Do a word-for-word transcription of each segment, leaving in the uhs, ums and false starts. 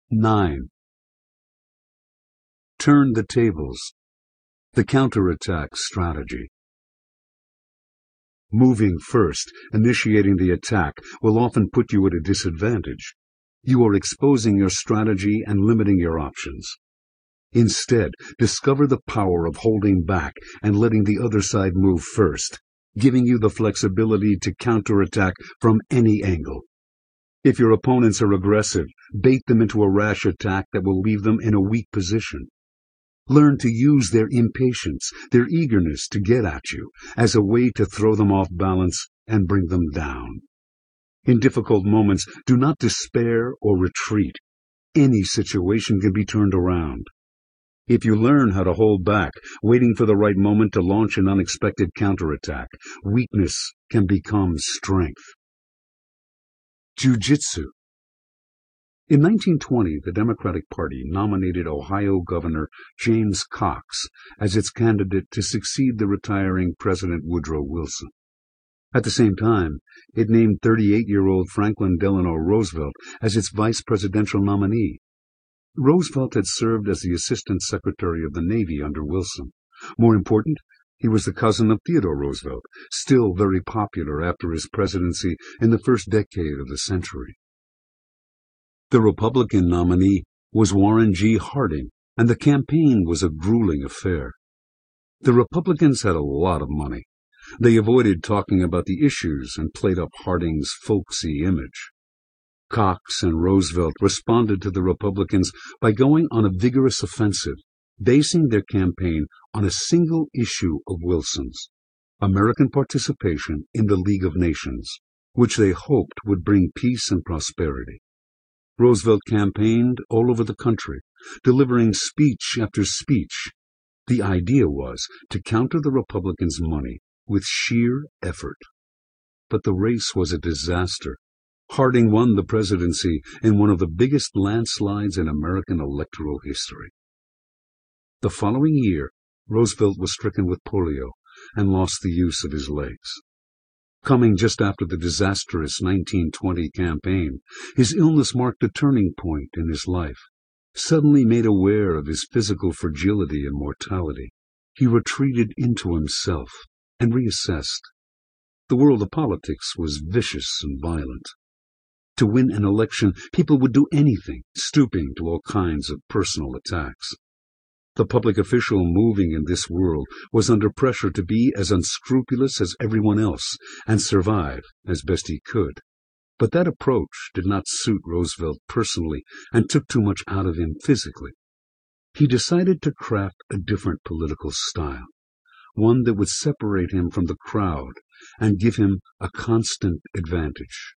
nine. Turn the tables. The counterattack strategy. Moving first, initiating the attack, will often put you at a disadvantage. You are exposing your strategy and limiting your options. Instead, discover the power of holding back and letting the other side move first, giving you the flexibility to counterattack from any angle. If your opponents are aggressive, bait them into a rash attack that will leave them in a weak position. Learn to use their impatience, their eagerness to get at you, as a way to throw them off balance and bring them down. In difficult moments, do not despair or retreat. Any situation can be turned around. If you learn how to hold back, waiting for the right moment to launch an unexpected counterattack, weakness can become strength. Jiu-Jitsu. In nineteen twenty, the Democratic Party nominated Ohio Governor James Cox as its candidate to succeed the retiring President Woodrow Wilson. At the same time, it named thirty-eight-year-old Franklin Delano Roosevelt as its vice presidential nominee. Roosevelt had served as the Assistant Secretary of the Navy under Wilson. More important, he was the cousin of Theodore Roosevelt, still very popular after his presidency in the first decade of the century. The Republican nominee was Warren G. Harding, and the campaign was a grueling affair. The Republicans had a lot of money. They avoided talking about the issues and played up Harding's folksy image. Cox and Roosevelt responded to the Republicans by going on a vigorous offensive, basing their campaign on a single issue of Wilson's, American participation in the League of Nations, which they hoped would bring peace and prosperity. Roosevelt campaigned all over the country, delivering speech after speech. The idea was to counter the Republicans' money with sheer effort. But the race was a disaster. Harding won the presidency in one of the biggest landslides in American electoral history. The following year, Roosevelt was stricken with polio and lost the use of his legs. Coming just after the disastrous nineteen twenty campaign, his illness marked a turning point in his life. Suddenly made aware of his physical fragility and mortality, he retreated into himself and reassessed. The world of politics was vicious and violent. To win an election, people would do anything, stooping to all kinds of personal attacks. The public official moving in this world was under pressure to be as unscrupulous as everyone else and survive as best he could. But that approach did not suit Roosevelt personally and took too much out of him physically. He decided to craft a different political style, one that would separate him from the crowd and give him a constant advantage.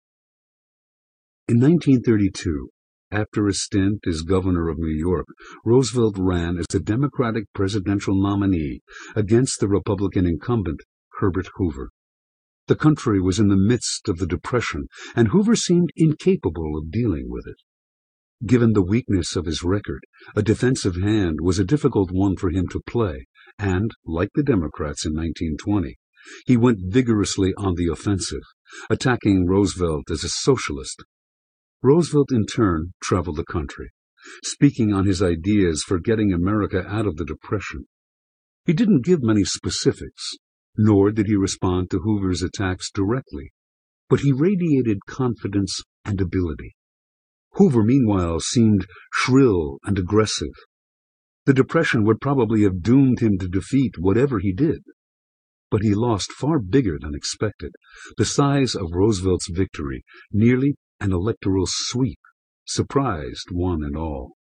In nineteen thirty-two, after a stint as governor of New York, Roosevelt ran as the Democratic presidential nominee against the Republican incumbent, Herbert Hoover. The country was in the midst of the Depression, and Hoover seemed incapable of dealing with it. Given the weakness of his record, a defensive hand was a difficult one for him to play, and, like the Democrats in nineteen twenty, he went vigorously on the offensive, attacking Roosevelt as a socialist. Roosevelt, in turn, traveled the country, speaking on his ideas for getting America out of the Depression. He didn't give many specifics, nor did he respond to Hoover's attacks directly, but he radiated confidence and ability. Hoover, meanwhile, seemed shrill and aggressive. The Depression would probably have doomed him to defeat whatever he did. But he lost far bigger than expected. The size of Roosevelt's victory, nearly an electoral sweep, surprised one and all.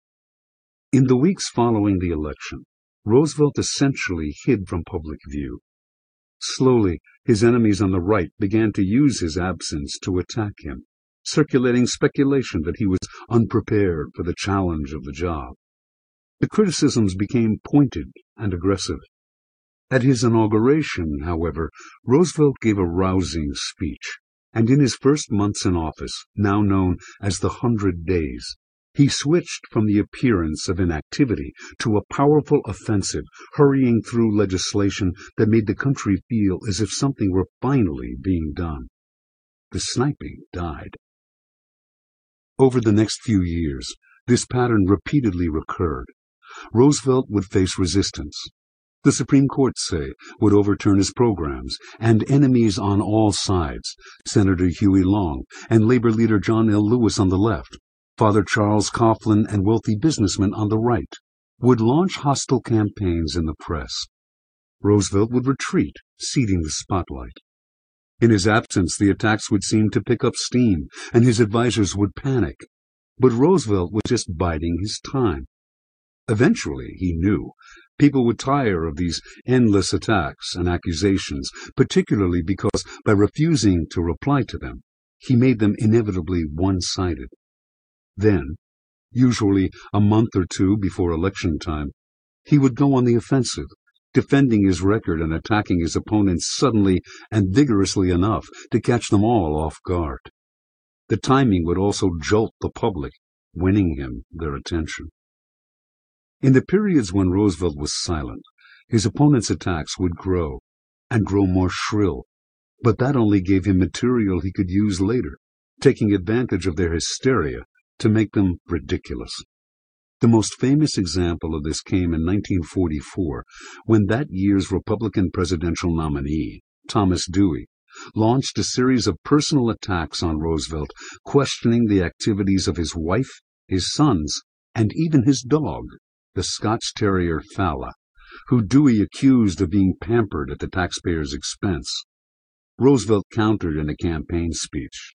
In the weeks following the election, Roosevelt essentially hid from public view. Slowly, his enemies on the right began to use his absence to attack him, circulating speculation that he was unprepared for the challenge of the job. The criticisms became pointed and aggressive. At his inauguration, however, Roosevelt gave a rousing speech, and in his first months in office, now known as the Hundred Days, he switched from the appearance of inactivity to a powerful offensive, hurrying through legislation that made the country feel as if something were finally being done. The sniping died. Over the next few years, This pattern repeatedly recurred. Roosevelt would face resistance. The Supreme Court, say, would overturn his programs, and enemies on all sides, Senator Huey Long and Labor leader John L. Lewis on the left, Father Charles Coughlin and wealthy businessmen on the right, would launch hostile campaigns in the press. Roosevelt would retreat, ceding the spotlight. In his absence, the attacks would seem to pick up steam, and his advisers would panic. But Roosevelt was just biding his time. Eventually, he knew, people would tire of these endless attacks and accusations, particularly because, by refusing to reply to them, he made them inevitably one-sided. Then, usually a month or two before election time, he would go on the offensive, defending his record and attacking his opponents suddenly and vigorously enough to catch them all off guard. The timing would also jolt the public, winning him their attention. In the periods when Roosevelt was silent, his opponents' attacks would grow, and grow more shrill, but that only gave him material he could use later, taking advantage of their hysteria to make them ridiculous. The most famous example of this came in nineteen forty-four, when that year's Republican presidential nominee, Thomas Dewey, launched a series of personal attacks on Roosevelt, questioning the activities of his wife, his sons, and even his dog, the Scotch Terrier Fala, who Dewey accused of being pampered at the taxpayer's expense. Roosevelt countered in a campaign speech.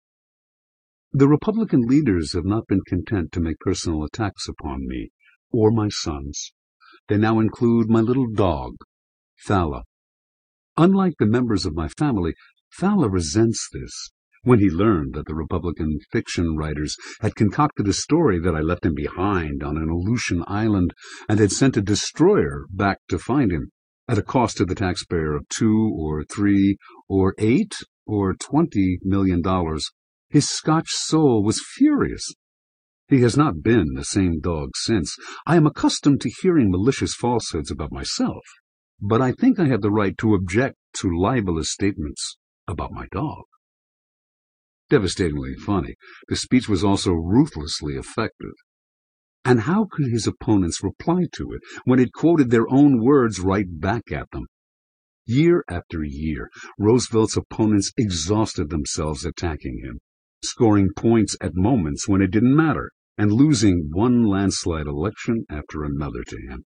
The Republican leaders have not been content to make personal attacks upon me or my sons. They now include my little dog, Fala. Unlike the members of my family, Fala resents this. When he learned that the Republican fiction writers had concocted a story that I left him behind on an Aleutian island and had sent a destroyer back to find him, at a cost to the taxpayer of two or three or eight or twenty million dollars, his Scotch soul was furious. He has not been the same dog since. I am accustomed to hearing malicious falsehoods about myself, but I think I have the right to object to libelous statements about my dog. Devastatingly funny, the speech was also ruthlessly effective. And how could his opponents reply to it when it quoted their own words right back at them? Year after year, Roosevelt's opponents exhausted themselves attacking him, scoring points at moments when it didn't matter, and losing one landslide election after another to him.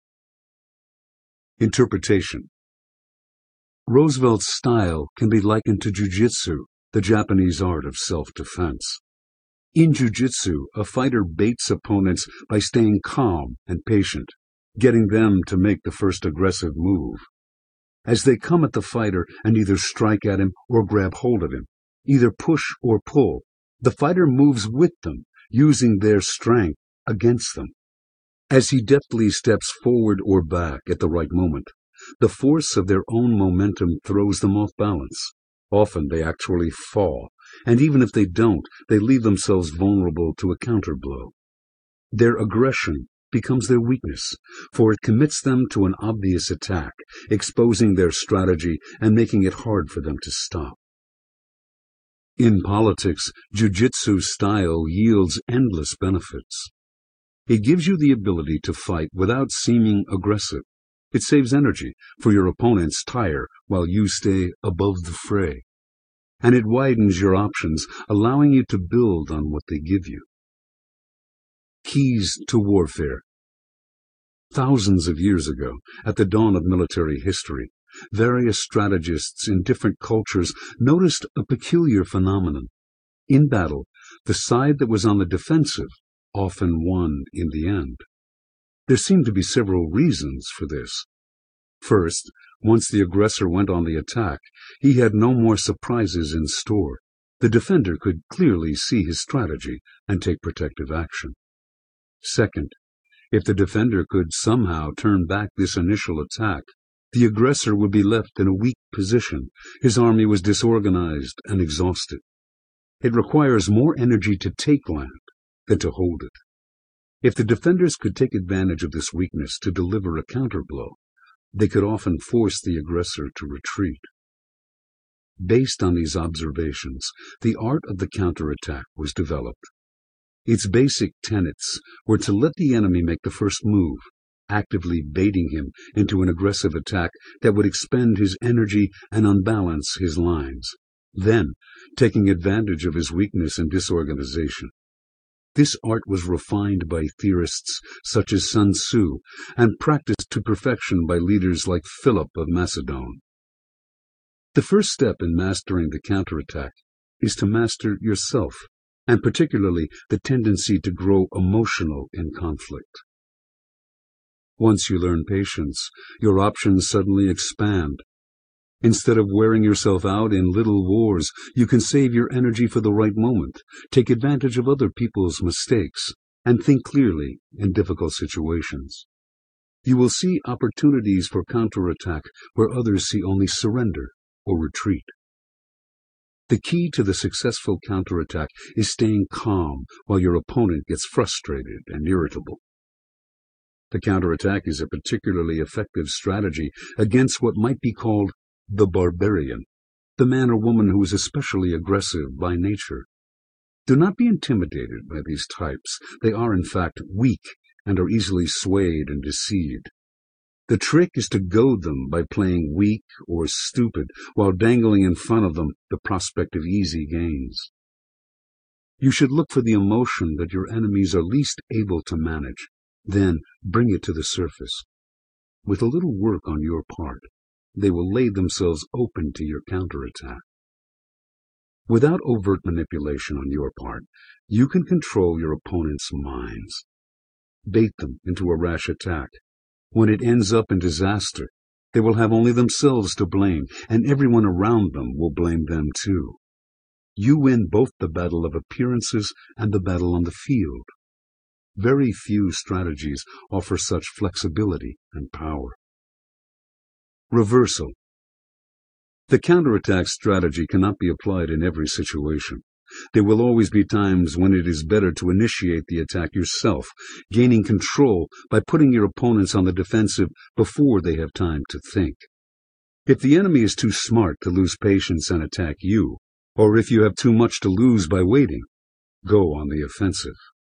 Interpretation. Roosevelt's style can be likened to jujitsu, the Japanese art of self-defense. In jujitsu, a fighter baits opponents by staying calm and patient, getting them to make the first aggressive move. As they come at the fighter and either strike at him or grab hold of him, either push or pull, the fighter moves with them, using their strength against them. As he deftly steps forward or back at the right moment, the force of their own momentum throws them off balance. Often they actually fall, and even if they don't, they leave themselves vulnerable to a counterblow. Their aggression becomes their weakness, for it commits them to an obvious attack, exposing their strategy and making it hard for them to stop. In politics, jujitsu style yields endless benefits. It gives you the ability to fight without seeming aggressive. It saves energy, for your opponents tire while you stay above the fray. And it widens your options, allowing you to build on what they give you. Keys to warfare. Thousands of years ago, at the dawn of military history, various strategists in different cultures noticed a peculiar phenomenon. In battle, the side that was on the defensive often won in the end. There seemed to be several reasons for this. First, once the aggressor went on the attack, he had no more surprises in store. The defender could clearly see his strategy and take protective action. Second, if the defender could somehow turn back this initial attack, the aggressor would be left in a weak position. His army was disorganized and exhausted. It requires more energy to take land than to hold it. If the defenders could take advantage of this weakness to deliver a counterblow, they could often force the aggressor to retreat. Based on these observations, the art of the counterattack was developed. Its basic tenets were to let the enemy make the first move, actively baiting him into an aggressive attack that would expend his energy and unbalance his lines, then taking advantage of his weakness and disorganization. This art was refined by theorists such as Sun Tzu and practiced to perfection by leaders like Philip of Macedon. The first step in mastering the counterattack is to master yourself, and particularly the tendency to grow emotional in conflict. Once you learn patience, your options suddenly expand. Instead of wearing yourself out in little wars, you can save your energy for the right moment, take advantage of other people's mistakes, and think clearly in difficult situations. You will see opportunities for counterattack where others see only surrender or retreat. The key to the successful counterattack is staying calm while your opponent gets frustrated and irritable. The counterattack is a particularly effective strategy against what might be called the barbarian, the man or woman who is especially aggressive by nature. Do not be intimidated by these types. They are, in fact, weak and are easily swayed and deceived. The trick is to goad them by playing weak or stupid while dangling in front of them the prospect of easy gains. You should look for the emotion that your enemies are least able to manage, then bring it to the surface. With a little work on your part, they will lay themselves open to your counterattack. Without overt manipulation on your part, you can control your opponent's minds. Bait them into a rash attack. When it ends up in disaster, they will have only themselves to blame, and everyone around them will blame them too. You win both the battle of appearances and the battle on the field. Very few strategies offer such flexibility and power. Reversal. The counterattack strategy cannot be applied in every situation. There will always be times when it is better to initiate the attack yourself, gaining control by putting your opponents on the defensive before they have time to think. If the enemy is too smart to lose patience and attack you, or if you have too much to lose by waiting, go on the offensive.